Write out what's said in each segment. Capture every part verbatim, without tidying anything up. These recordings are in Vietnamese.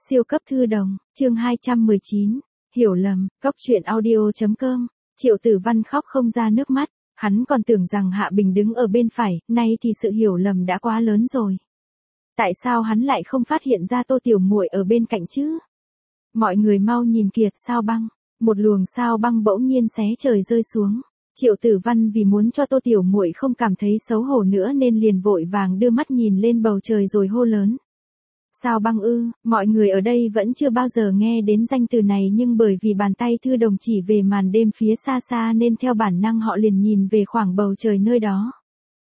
Siêu cấp thư đồng, chương hai trăm mười chín, hiểu lầm, cóc truyện audio chấm com. Triệu Tử Văn khóc không ra nước mắt, hắn còn tưởng rằng Hạ Bình đứng ở bên phải, nay thì sự hiểu lầm đã quá lớn rồi. Tại sao hắn lại không phát hiện ra Tô Tiểu Muội ở bên cạnh chứ? Mọi người mau nhìn kìa, sao băng, một luồng sao băng bỗng nhiên xé trời rơi xuống. Triệu Tử Văn vì muốn cho Tô Tiểu Muội không cảm thấy xấu hổ nữa nên liền vội vàng đưa mắt nhìn lên bầu trời rồi hô lớn. Sao băng ư, mọi người ở đây vẫn chưa bao giờ nghe đến danh từ này nhưng bởi vì bàn tay thư đồng chỉ về màn đêm phía xa xa nên theo bản năng họ liền nhìn về khoảng bầu trời nơi đó.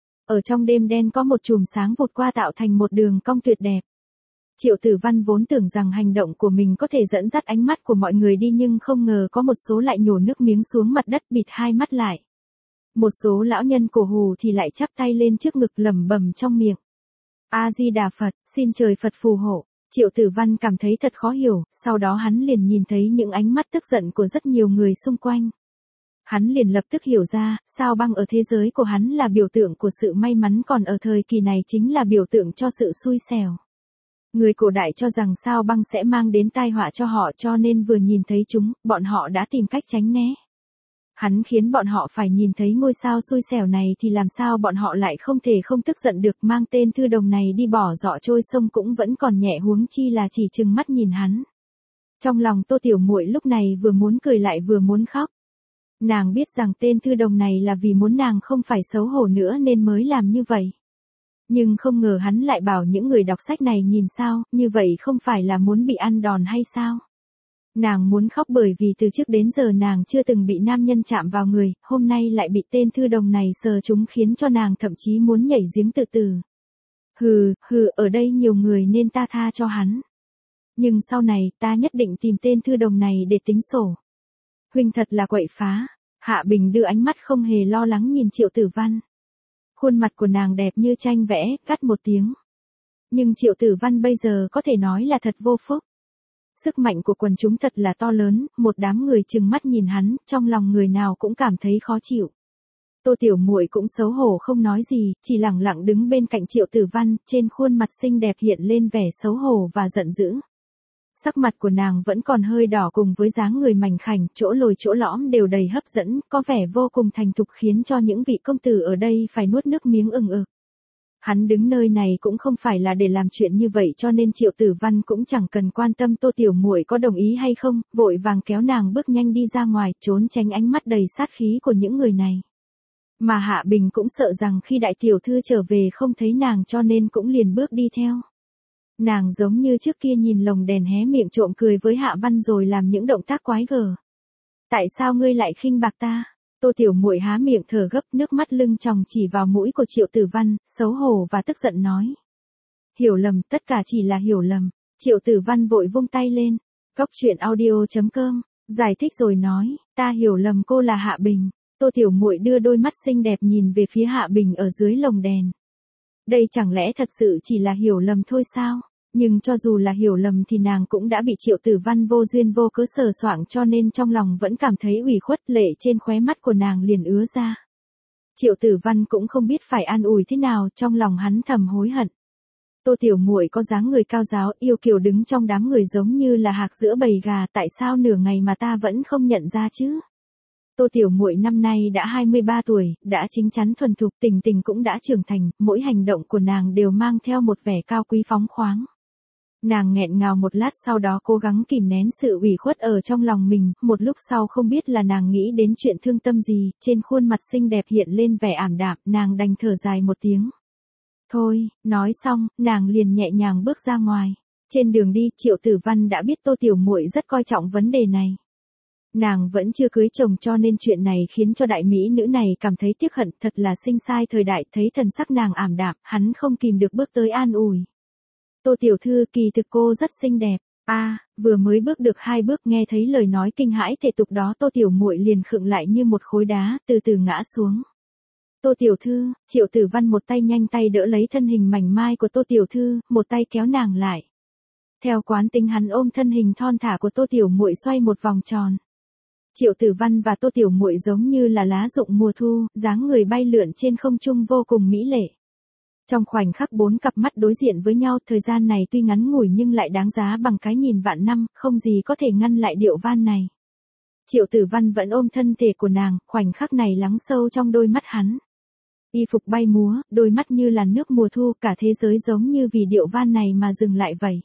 Ở trong đêm đen có một chùm sáng vụt qua tạo thành một đường cong tuyệt đẹp. Triệu Tử Văn vốn tưởng rằng hành động của mình có thể dẫn dắt ánh mắt của mọi người đi nhưng không ngờ có một số lại nhổ nước miếng xuống mặt đất bịt hai mắt lại. Một số lão nhân cổ hù thì lại chắp tay lên trước ngực lẩm bẩm trong miệng. A-di-đà Phật, xin trời Phật phù hộ. Triệu Tử Văn cảm thấy thật khó hiểu, sau đó hắn liền nhìn thấy những ánh mắt tức giận của rất nhiều người xung quanh. Hắn liền lập tức hiểu ra, sao băng ở thế giới của hắn là biểu tượng của sự may mắn còn ở thời kỳ này chính là biểu tượng cho sự xui xẻo. Người cổ đại cho rằng sao băng sẽ mang đến tai họa cho họ cho nên vừa nhìn thấy chúng, bọn họ đã tìm cách tránh né. Hắn khiến bọn họ phải nhìn thấy ngôi sao xui xẻo này thì làm sao bọn họ lại không thể không tức giận được mang tên thư đồng này đi bỏ dọ trôi sông cũng vẫn còn nhẹ huống chi là chỉ trừng mắt nhìn hắn. Trong lòng Tô Tiểu Muội lúc này vừa muốn cười lại vừa muốn khóc. Nàng biết rằng tên thư đồng này là vì muốn nàng không phải xấu hổ nữa nên mới làm như vậy. Nhưng không ngờ hắn lại bảo những người đọc sách này nhìn sao, như vậy không phải là muốn bị ăn đòn hay sao? Nàng muốn khóc bởi vì từ trước đến giờ nàng chưa từng bị nam nhân chạm vào người, hôm nay lại bị tên thư đồng này sờ chúng khiến cho nàng thậm chí muốn nhảy giếng tự tử. Hừ, hừ, ở đây nhiều người nên ta tha cho hắn. Nhưng sau này ta nhất định tìm tên thư đồng này để tính sổ. Huynh thật là quậy phá. Hạ Bình đưa ánh mắt không hề lo lắng nhìn Triệu Tử Văn. Khuôn mặt của nàng đẹp như tranh vẽ, cắt một tiếng. Nhưng Triệu Tử Văn bây giờ có thể nói là thật vô phúc. Sức mạnh của quần chúng thật là to lớn, một đám người trừng mắt nhìn hắn, trong lòng người nào cũng cảm thấy khó chịu. Tô Tiểu Muội cũng xấu hổ không nói gì, chỉ lẳng lặng đứng bên cạnh Triệu Tử Văn, trên khuôn mặt xinh đẹp hiện lên vẻ xấu hổ và giận dữ. Sắc mặt của nàng vẫn còn hơi đỏ cùng với dáng người mảnh khảnh, chỗ lồi chỗ lõm đều đầy hấp dẫn, có vẻ vô cùng thành thục khiến cho những vị công tử ở đây phải nuốt nước miếng ừng ực. Hắn đứng nơi này cũng không phải là để làm chuyện như vậy cho nên Triệu Tử Văn cũng chẳng cần quan tâm Tô Tiểu Muội có đồng ý hay không, vội vàng kéo nàng bước nhanh đi ra ngoài, trốn tránh ánh mắt đầy sát khí của những người này. Mà Hạ Bình cũng sợ rằng khi đại tiểu thư trở về không thấy nàng cho nên cũng liền bước đi theo. Nàng giống như trước kia nhìn lồng đèn hé miệng trộm cười với Hạ Văn rồi làm những động tác quái gở. Tại sao ngươi lại khinh bạc ta? Tô Tiểu Muội há miệng thở gấp, nước mắt lưng tròng chỉ vào mũi của Triệu Tử Văn, xấu hổ và tức giận nói. Hiểu lầm, tất cả chỉ là hiểu lầm. Triệu Tử Văn vội vung tay lên. Cóc truyện audio chấm com, giải thích rồi nói, ta hiểu lầm cô là Hạ Bình. Tô Tiểu Muội đưa đôi mắt xinh đẹp nhìn về phía Hạ Bình ở dưới lồng đèn. Đây chẳng lẽ thật sự chỉ là hiểu lầm thôi sao? Nhưng cho dù là hiểu lầm thì nàng cũng đã bị Triệu Tử Văn vô duyên vô cớ sờ soạng cho nên trong lòng vẫn cảm thấy ủy khuất, lệ trên khóe mắt của nàng liền ứa ra. Triệu Tử Văn cũng không biết phải an ủi thế nào, trong lòng hắn thầm hối hận. Tô Tiểu Muội có dáng người cao ráo, yêu kiều đứng trong đám người giống như là hạc giữa bầy gà, tại sao nửa ngày mà ta vẫn không nhận ra chứ? Tô Tiểu Muội năm nay đã hai mươi ba tuổi, đã chín chắn thuần thục, Tình Tình cũng đã trưởng thành, mỗi hành động của nàng đều mang theo một vẻ cao quý phóng khoáng. Nàng nghẹn ngào một lát sau đó cố gắng kìm nén sự ủy khuất ở trong lòng mình, một lúc sau không biết là nàng nghĩ đến chuyện thương tâm gì, trên khuôn mặt xinh đẹp hiện lên vẻ ảm đạm, nàng đành thở dài một tiếng. Thôi, nói xong, nàng liền nhẹ nhàng bước ra ngoài. Trên đường đi, Triệu Tử Văn đã biết Tô Tiểu Muội rất coi trọng vấn đề này. Nàng vẫn chưa cưới chồng cho nên chuyện này khiến cho đại mỹ nữ này cảm thấy tiếc hận, thật là sinh sai thời đại, thấy thần sắc nàng ảm đạm, hắn không kìm được bước tới an ủi. Tô tiểu thư, kỳ thực cô rất xinh đẹp. A, à, vừa mới bước được hai bước nghe thấy lời nói kinh hãi thể tục đó Tô Tiểu Muội liền khựng lại như một khối đá, từ từ ngã xuống. Tô tiểu thư, Triệu Tử Văn một tay nhanh tay đỡ lấy thân hình mảnh mai của Tô tiểu thư, một tay kéo nàng lại. Theo quán tính hắn ôm thân hình thon thả của Tô Tiểu Muội xoay một vòng tròn. Triệu Tử Văn và Tô Tiểu Muội giống như là lá rụng mùa thu, dáng người bay lượn trên không trung vô cùng mỹ lệ. Trong khoảnh khắc bốn cặp mắt đối diện với nhau, thời gian này tuy ngắn ngủi nhưng lại đáng giá bằng cái nhìn vạn năm, không gì có thể ngăn lại điệu van này. Triệu Tử Văn vẫn ôm thân thể của nàng, khoảnh khắc này lắng sâu trong đôi mắt hắn. Y phục bay múa, đôi mắt như làn nước mùa thu, cả thế giới giống như vì điệu van này mà dừng lại vậy.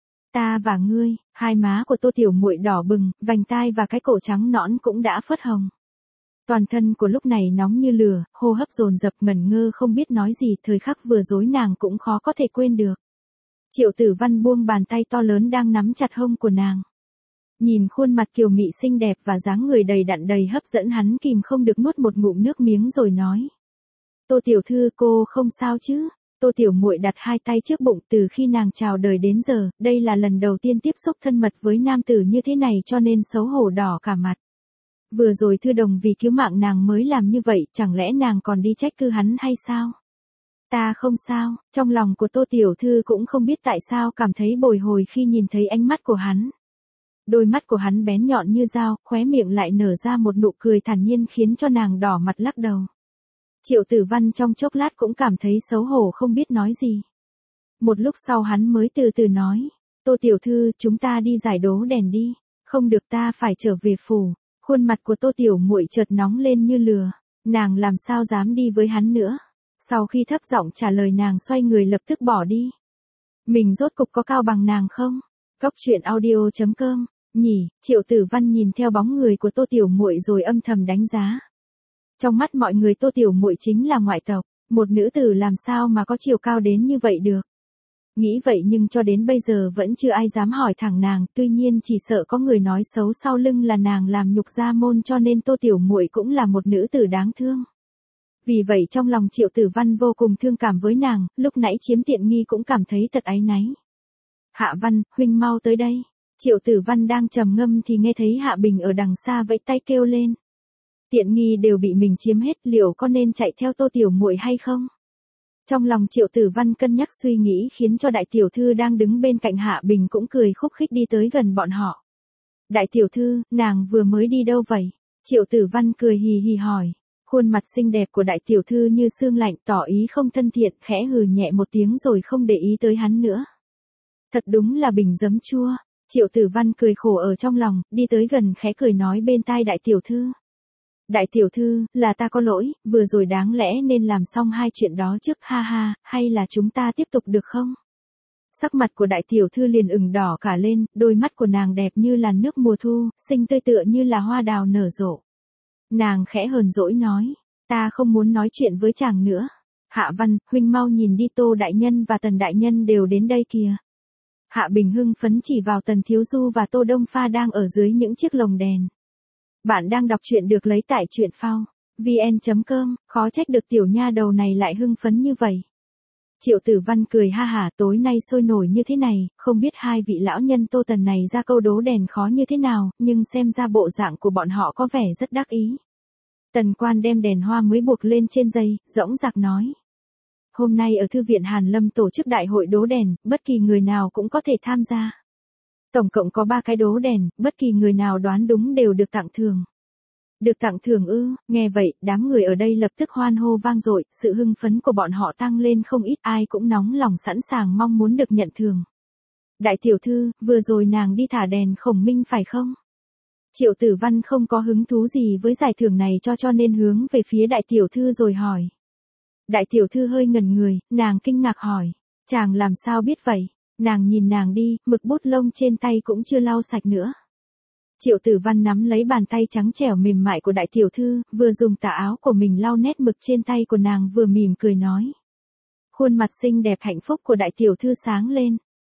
Ta và ngươi, hai má của Tô Tiểu Muội đỏ bừng, vành tai và cái cổ trắng nõn cũng đã phớt hồng. Toàn thân của lúc này nóng như lửa, hô hấp dồn dập, ngẩn ngơ không biết nói gì, thời khắc vừa rồi nàng cũng khó có thể quên được. Triệu Tử Văn buông bàn tay to lớn đang nắm chặt hông của nàng. Nhìn khuôn mặt kiều mị xinh đẹp và dáng người đầy đặn đầy hấp dẫn, hắn kìm không được nuốt một ngụm nước miếng rồi nói. Tô tiểu thư, cô không sao chứ? Tô Tiểu Muội đặt hai tay trước bụng, từ khi nàng chào đời đến giờ, đây là lần đầu tiên tiếp xúc thân mật với nam tử như thế này cho nên xấu hổ đỏ cả mặt. Vừa rồi Thư Đồng vì cứu mạng nàng mới làm như vậy, chẳng lẽ nàng còn đi trách cứ hắn hay sao? Ta không sao, trong lòng của Tô Tiểu Thư cũng không biết tại sao cảm thấy bồi hồi khi nhìn thấy ánh mắt của hắn. Đôi mắt của hắn bén nhọn như dao, khóe miệng lại nở ra một nụ cười thản nhiên khiến cho nàng đỏ mặt lắc đầu. Triệu Tử Văn trong chốc lát cũng cảm thấy xấu hổ không biết nói gì. Một lúc sau hắn mới từ từ nói, Tô Tiểu Thư, chúng ta đi giải đố đèn đi, không được ta phải trở về phủ. Khuôn mặt của Tô Tiểu Muội chợt nóng lên như lửa, nàng làm sao dám đi với hắn nữa. Sau khi thấp giọng trả lời nàng xoay người lập tức bỏ đi. Mình rốt cục có cao bằng nàng không? Góc truyện audio chấm com, nhỉ, Triệu Tử Văn nhìn theo bóng người của Tô Tiểu Muội rồi âm thầm đánh giá. Trong mắt mọi người Tô Tiểu Muội chính là ngoại tộc, một nữ tử làm sao mà có chiều cao đến như vậy được. Nghĩ vậy nhưng cho đến bây giờ vẫn chưa ai dám hỏi thẳng nàng, tuy nhiên chỉ sợ có người nói xấu sau lưng là nàng làm nhục gia môn cho nên Tô Tiểu Muội cũng là một nữ tử đáng thương. Vì vậy trong lòng Triệu Tử Văn vô cùng thương cảm với nàng, lúc nãy chiếm tiện nghi cũng cảm thấy thật áy náy. Hạ Văn, huynh mau tới đây. Triệu Tử Văn đang trầm ngâm thì nghe thấy Hạ Bình ở đằng xa vẫy tay kêu lên. Tiện nghi đều bị mình chiếm hết, liệu có nên chạy theo Tô Tiểu Muội hay không? Trong lòng Triệu Tử Văn cân nhắc suy nghĩ khiến cho đại tiểu thư đang đứng bên cạnh Hạ Bình cũng cười khúc khích đi tới gần bọn họ. Đại tiểu thư, nàng vừa mới đi đâu vậy? Triệu Tử Văn cười hì hì hỏi. Khuôn mặt xinh đẹp của đại tiểu thư như sương lạnh, tỏ ý không thân thiện, khẽ hừ nhẹ một tiếng rồi không để ý tới hắn nữa. Thật đúng là bình giấm chua. Triệu Tử Văn cười khổ ở trong lòng, đi tới gần khẽ cười nói bên tai đại tiểu thư. Đại tiểu thư, là ta có lỗi, vừa rồi đáng lẽ nên làm xong hai chuyện đó trước, ha ha, hay là chúng ta tiếp tục được không? Sắc mặt của đại tiểu thư liền ửng đỏ cả lên, đôi mắt của nàng đẹp như làn nước mùa thu, xinh tươi tựa như là hoa đào nở rộ. Nàng khẽ hờn dỗi nói, ta không muốn nói chuyện với chàng nữa. Hạ Văn, huynh mau nhìn đi, Tô đại nhân và Tần đại nhân đều đến đây kìa. Hạ Bình hưng phấn chỉ vào Tần Thiếu Du và Tô Đông Pha đang ở dưới những chiếc lồng đèn. Bạn đang đọc truyện được lấy tại truyện phao vn chấm com, khó trách được tiểu nha đầu này lại hưng phấn như vậy. Triệu Tử Văn cười ha hả, tối nay sôi nổi như thế này, không biết hai vị lão nhân Tô Tần này ra câu đố đèn khó như thế nào, nhưng xem ra bộ dạng của bọn họ có vẻ rất đắc ý. Tần Quan đem đèn hoa mới buộc lên trên dây, dõng dạc nói. Hôm nay ở Thư viện Hàn Lâm tổ chức đại hội đố đèn, bất kỳ người nào cũng có thể tham gia. Tổng cộng có ba cái đố đèn, bất kỳ người nào đoán đúng đều được tặng thưởng. Được tặng thưởng ư? Nghe vậy, đám người ở đây lập tức hoan hô vang dội, sự hưng phấn của bọn họ tăng lên không ít, ai cũng nóng lòng sẵn sàng mong muốn được nhận thưởng. Đại tiểu thư, vừa rồi nàng đi thả đèn khổng minh phải không? Triệu Tử Văn không có hứng thú gì với giải thưởng này cho cho nên hướng về phía đại tiểu thư rồi hỏi. Đại tiểu thư hơi ngẩn người, nàng kinh ngạc hỏi, chàng làm sao biết vậy? Nàng nhìn nàng đi, mực bút lông trên tay cũng chưa lau sạch nữa. Triệu Tử Văn nắm lấy bàn tay trắng trẻo mềm mại của đại tiểu thư, vừa dùng tà áo của mình lau nét mực trên tay của nàng vừa mỉm cười nói. Khuôn mặt xinh đẹp hạnh phúc của đại tiểu thư sáng lên.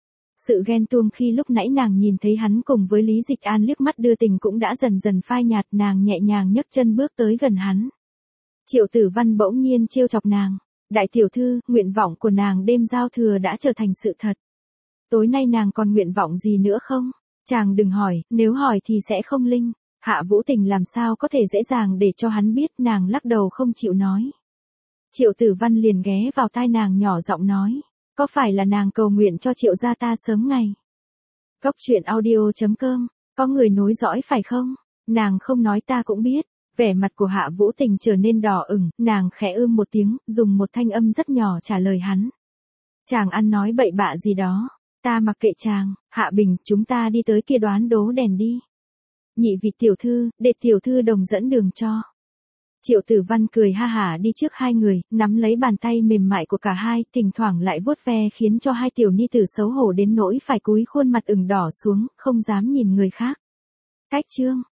Sự ghen tuông khi lúc nãy nàng nhìn thấy hắn cùng với Lý Dịch An liếc mắt đưa tình cũng đã dần dần phai nhạt, nàng nhẹ nhàng nhấc chân bước tới gần hắn. Triệu Tử Văn bỗng nhiên trêu chọc nàng. Đại tiểu thư, nguyện vọng của nàng đêm giao thừa đã trở thành sự thật. Tối nay nàng còn nguyện vọng gì nữa không? Chàng đừng hỏi, nếu hỏi thì sẽ không linh. Hạ Vũ Tình làm sao có thể dễ dàng để cho hắn biết, nàng lắc đầu không chịu nói. Triệu Tử Văn liền ghé vào tai nàng nhỏ giọng nói. Có phải là nàng cầu nguyện cho Triệu gia ta sớm ngày? Góc truyện audio chấm com, có người nối dõi phải không? Nàng không nói ta cũng biết. Vẻ mặt của Hạ Vũ Tình trở nên đỏ ửng, nàng khẽ ưm một tiếng, dùng một thanh âm rất nhỏ trả lời hắn. Chàng ăn nói bậy bạ gì đó, ta mặc kệ chàng. Hạ Bình, chúng ta đi tới kia đoán đố đèn đi. Nhị vị tiểu thư, để tiểu thư đồng dẫn đường cho. Triệu Tử Văn cười ha hả đi trước hai người, nắm lấy bàn tay mềm mại của cả hai, thỉnh thoảng lại vuốt ve khiến cho hai tiểu ni tử xấu hổ đến nỗi phải cúi khuôn mặt ửng đỏ xuống, không dám nhìn người khác. Cách chương